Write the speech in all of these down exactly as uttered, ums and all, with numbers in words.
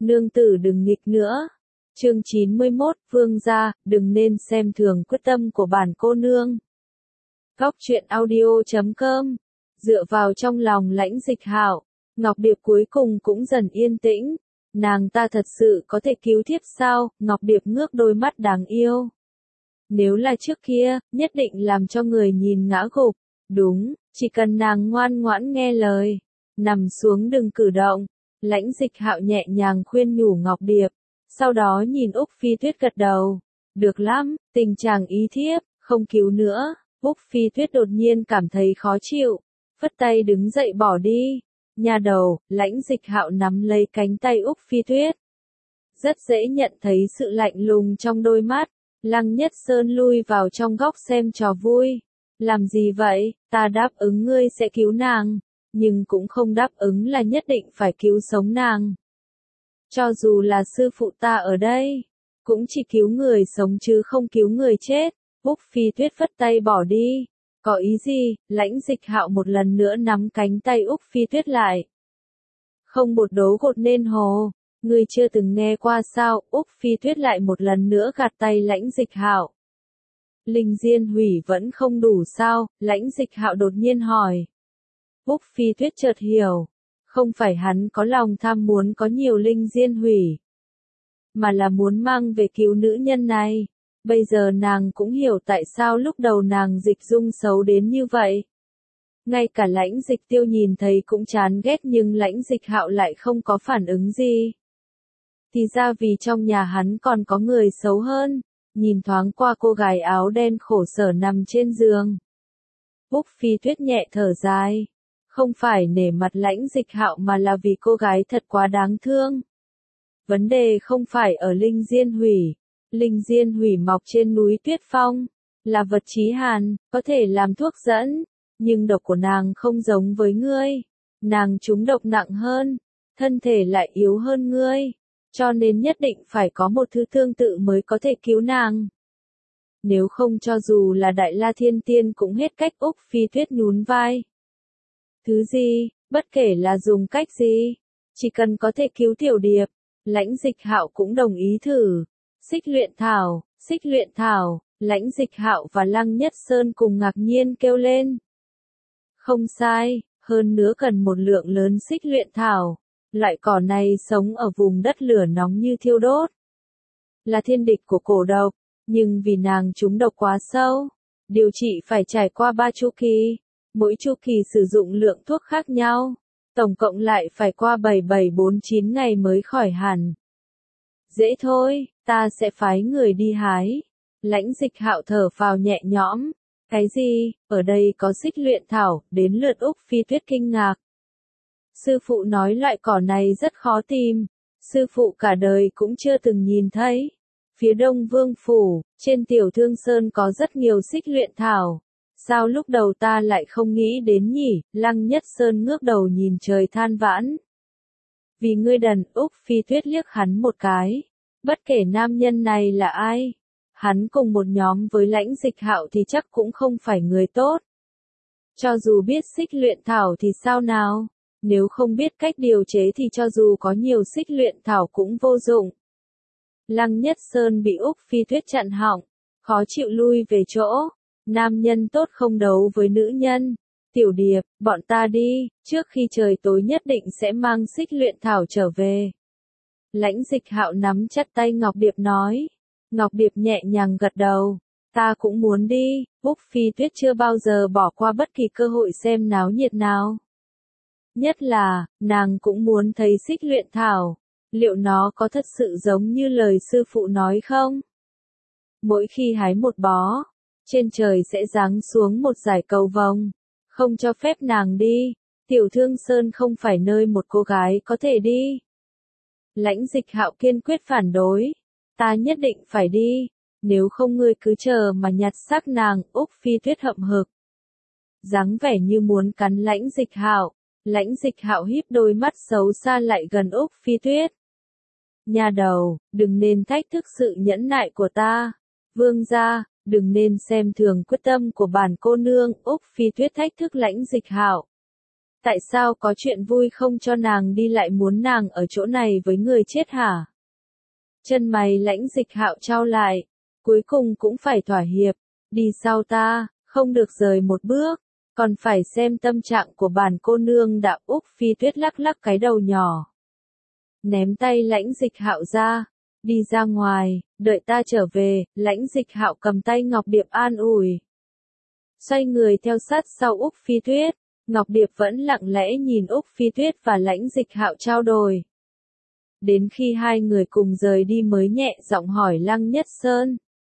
nương tử đừng nghịch nữa. Chương chín mươi mốt, vương gia, đừng nên xem thường quyết tâm của bản cô nương. Góc truyện audio chấm com. Dựa vào trong lòng Lãnh Dịch Hạo, Ngọc Điệp cuối cùng cũng dần yên tĩnh. Nàng ta thật sự có thể cứu thiếp sao? Ngọc Điệp ngước đôi mắt đáng yêu. Nếu là trước kia, nhất định làm cho người nhìn ngã gục. Đúng, chỉ cần nàng ngoan ngoãn nghe lời, nằm xuống đừng cử động. Lãnh Dịch Hạo nhẹ nhàng khuyên nhủ Ngọc Điệp, sau đó nhìn Úc Phi Tuyết gật đầu. Được lắm, tình chàng ý thiếp, không cứu nữa. Úc Phi Tuyết đột nhiên cảm thấy khó chịu, phất tay đứng dậy bỏ đi. Nha đầu, Lãnh Dịch Hạo nắm lấy cánh tay Úc Phi Tuyết. Rất dễ nhận thấy sự lạnh lùng trong đôi mắt. Lăng Nhất Sơn lui vào trong góc xem trò vui. Làm gì vậy? Ta đáp ứng ngươi sẽ cứu nàng, nhưng cũng không đáp ứng là nhất định phải cứu sống nàng. Cho dù là sư phụ ta ở đây, cũng chỉ cứu người sống chứ không cứu người chết. Úc Phi Tuyết phất tay bỏ đi. Có ý gì? Lãnh Dịch Hạo một lần nữa nắm cánh tay Úc Phi Tuyết lại. Không bột đấu gột nên hồ. Ngươi chưa từng nghe qua sao? Úc Phi Tuyết lại một lần nữa gạt tay Lãnh Dịch Hạo. Linh diên hủy vẫn không đủ sao? Lãnh Dịch Hạo đột nhiên hỏi. Úc Phi Tuyết chợt hiểu. Không phải hắn có lòng tham muốn có nhiều linh diên hủy, mà là muốn mang về cứu nữ nhân này. Bây giờ nàng cũng hiểu tại sao lúc đầu nàng Dịch Dung xấu đến như vậy. Ngay cả Lãnh Dịch Tiêu nhìn thấy cũng chán ghét nhưng Lãnh Dịch Hạo lại không có phản ứng gì. Thì ra vì trong nhà hắn còn có người xấu hơn. Nhìn thoáng qua cô gái áo đen khổ sở nằm trên giường, Úc Phi Tuyết nhẹ thở dài. Không phải nể mặt Lãnh Dịch Hạo mà là vì cô gái thật quá đáng thương. Vấn đề không phải ở linh diên hủy. Linh diên hủy mọc trên núi Tuyết Phong, là vật chí hàn, có thể làm thuốc dẫn, nhưng độc của nàng không giống với ngươi. Nàng trúng độc nặng hơn, thân thể lại yếu hơn ngươi, cho nên nhất định phải có một thứ tương tự mới có thể cứu nàng. Nếu không cho dù là Đại La Thiên Tiên cũng hết cách. Úc Phi Tuyết nhún vai. Thứ gì, bất kể là dùng cách gì, chỉ cần có thể cứu Tiểu Điệp. Lãnh Dịch Hạo cũng đồng ý thử. Xích luyện thảo, xích luyện thảo, Lãnh Dịch Hạo và Lăng Nhất Sơn cùng ngạc nhiên kêu lên. Không sai, hơn nữa cần một lượng lớn xích luyện thảo. Loại cỏ này sống ở vùng đất lửa nóng như thiêu đốt, là thiên địch của cổ độc, nhưng vì nàng trúng độc quá sâu, điều trị phải trải qua ba chu kỳ, mỗi chu kỳ sử dụng lượng thuốc khác nhau, tổng cộng lại phải qua bảy bảy bốn chín ngày mới khỏi hẳn. Dễ thôi, ta sẽ phái người đi hái. Lãnh Dịch Hạo thở phào nhẹ nhõm. Cái gì? Ở đây có xích luyện thảo? Đến lượt Úc Phi Tuyết kinh ngạc. Sư phụ nói loại cỏ này rất khó tìm. Sư phụ cả đời cũng chưa từng nhìn thấy. Phía Đông Vương Phủ, trên Tiểu Thương Sơn có rất nhiều xích luyện thảo. Sao lúc đầu ta lại không nghĩ đến nhỉ? Lăng Nhất Sơn ngước đầu nhìn trời than vãn. Vì ngươi đần. Úc Phi Tuyết liếc hắn một cái. Bất kể nam nhân này là ai, hắn cùng một nhóm với Lãnh Dịch Hạo thì chắc cũng không phải người tốt. Cho dù biết xích luyện thảo thì sao nào? Nếu không biết cách điều chế thì cho dù có nhiều xích luyện thảo cũng vô dụng. Lăng Nhất Sơn bị Úc Phi Tuyết chặn họng, khó chịu lui về chỗ. Nam nhân tốt không đấu với nữ nhân. Tiểu Điệp, bọn ta đi, trước khi trời tối nhất định sẽ mang xích luyện thảo trở về. Lãnh Dịch Hạo nắm chặt tay Ngọc Điệp nói. Ngọc Điệp nhẹ nhàng gật đầu. Ta cũng muốn đi. Úc Phi Tuyết chưa bao giờ bỏ qua bất kỳ cơ hội xem náo nhiệt nào. Nhất là, nàng cũng muốn thấy xích luyện thảo. Liệu nó có thật sự giống như lời sư phụ nói không? Mỗi khi hái một bó, trên trời sẽ giáng xuống một dải cầu vồng, không cho phép nàng đi. Tiểu Thương Sơn không phải nơi một cô gái có thể đi. Lãnh Dịch Hạo kiên quyết phản đối. Ta nhất định phải đi, nếu không ngươi cứ chờ mà nhặt xác nàng. Úc Phi Tuyết hậm hực, dáng vẻ như muốn cắn Lãnh Dịch Hạo. Lãnh Dịch Hạo híp đôi mắt xấu xa lại gần Úc Phi Tuyết. Nhà đầu, đừng nên thách thức sự nhẫn nại của ta. Vương gia, đừng nên xem thường quyết tâm của bản cô nương. Úc Phi Tuyết thách thức Lãnh Dịch Hạo. Tại sao có chuyện vui không cho nàng đi lại muốn nàng ở chỗ này với người chết hả? Chân mày Lãnh Dịch Hạo chau lại, cuối cùng cũng phải thỏa hiệp, đi sau ta, không được rời một bước, còn phải xem tâm trạng của bản cô nương đã. Úc Phi Tuyết lắc lắc cái đầu nhỏ, ném tay Lãnh Dịch Hạo ra, đi ra ngoài, đợi ta trở về. Lãnh Dịch Hạo cầm tay Ngọc Điệp an ủi, xoay người theo sát sau Úc Phi Tuyết. Ngọc Điệp vẫn lặng lẽ nhìn Úc Phi Tuyết và Lãnh Dịch Hạo trao đổi. Đến khi hai người cùng rời đi mới nhẹ giọng hỏi Lăng Nhất Sơn,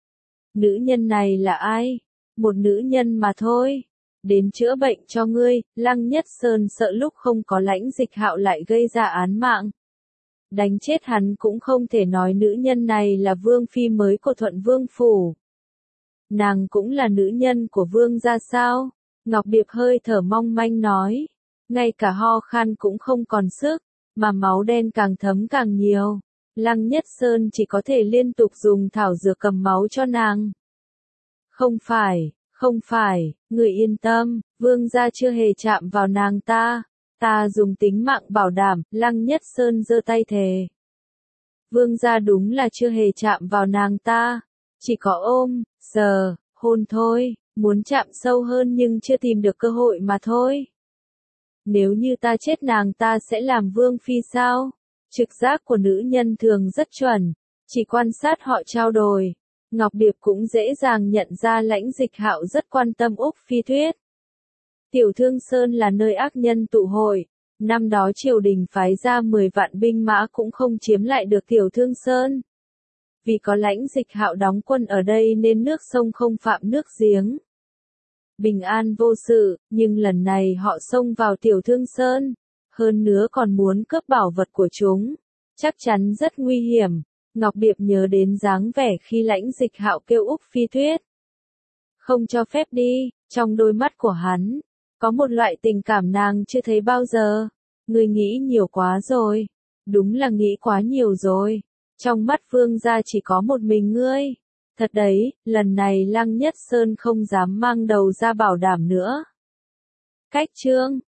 nữ nhân này là ai? Một nữ nhân mà thôi, đến chữa bệnh cho ngươi. Lăng Nhất Sơn sợ lúc không có Lãnh Dịch Hạo lại gây ra án mạng, đánh chết hắn cũng không thể nói nữ nhân này là vương phi mới của Thuận Vương phủ. Nàng cũng là nữ nhân của vương gia sao? Ngọc Điệp hơi thở mong manh nói, ngay cả ho khan cũng không còn sức, mà máu đen càng thấm càng nhiều. Lăng Nhất Sơn chỉ có thể liên tục dùng thảo dược cầm máu cho nàng. Không phải, không phải, người yên tâm, vương gia chưa hề chạm vào nàng ta, ta dùng tính mạng bảo đảm. Lăng Nhất Sơn giơ tay thề. Vương gia đúng là chưa hề chạm vào nàng ta, chỉ có ôm, sờ, hôn thôi, muốn chạm sâu hơn nhưng chưa tìm được cơ hội mà thôi. Nếu như ta chết nàng ta sẽ làm vương phi sao? Trực giác của nữ nhân thường rất chuẩn, chỉ quan sát họ trao đổi. Ngọc Điệp cũng dễ dàng nhận ra Lãnh Dịch Hạo rất quan tâm Úc Phi Tuyết. Tiểu Thương Sơn là nơi ác nhân tụ hội, năm đó triều đình phái ra mười vạn binh mã cũng không chiếm lại được Tiểu Thương Sơn. Vì có Lãnh Dịch Hạo đóng quân ở đây nên nước sông không phạm nước giếng, bình an vô sự, nhưng lần này họ xông vào Tiểu Thương Sơn, hơn nữa còn muốn cướp bảo vật của chúng, chắc chắn rất nguy hiểm. Ngọc Điệp nhớ đến dáng vẻ khi Lãnh Dịch Hạo kêu Úc Phi Tuyết không cho phép đi, trong đôi mắt của hắn có một loại tình cảm nàng chưa thấy bao giờ. Ngươi nghĩ nhiều quá rồi, đúng là nghĩ quá nhiều rồi, trong mắt vương gia chỉ có một mình ngươi. Thật đấy, lần này Lăng Nhất Sơn không dám mang đầu ra bảo đảm nữa. Cách chương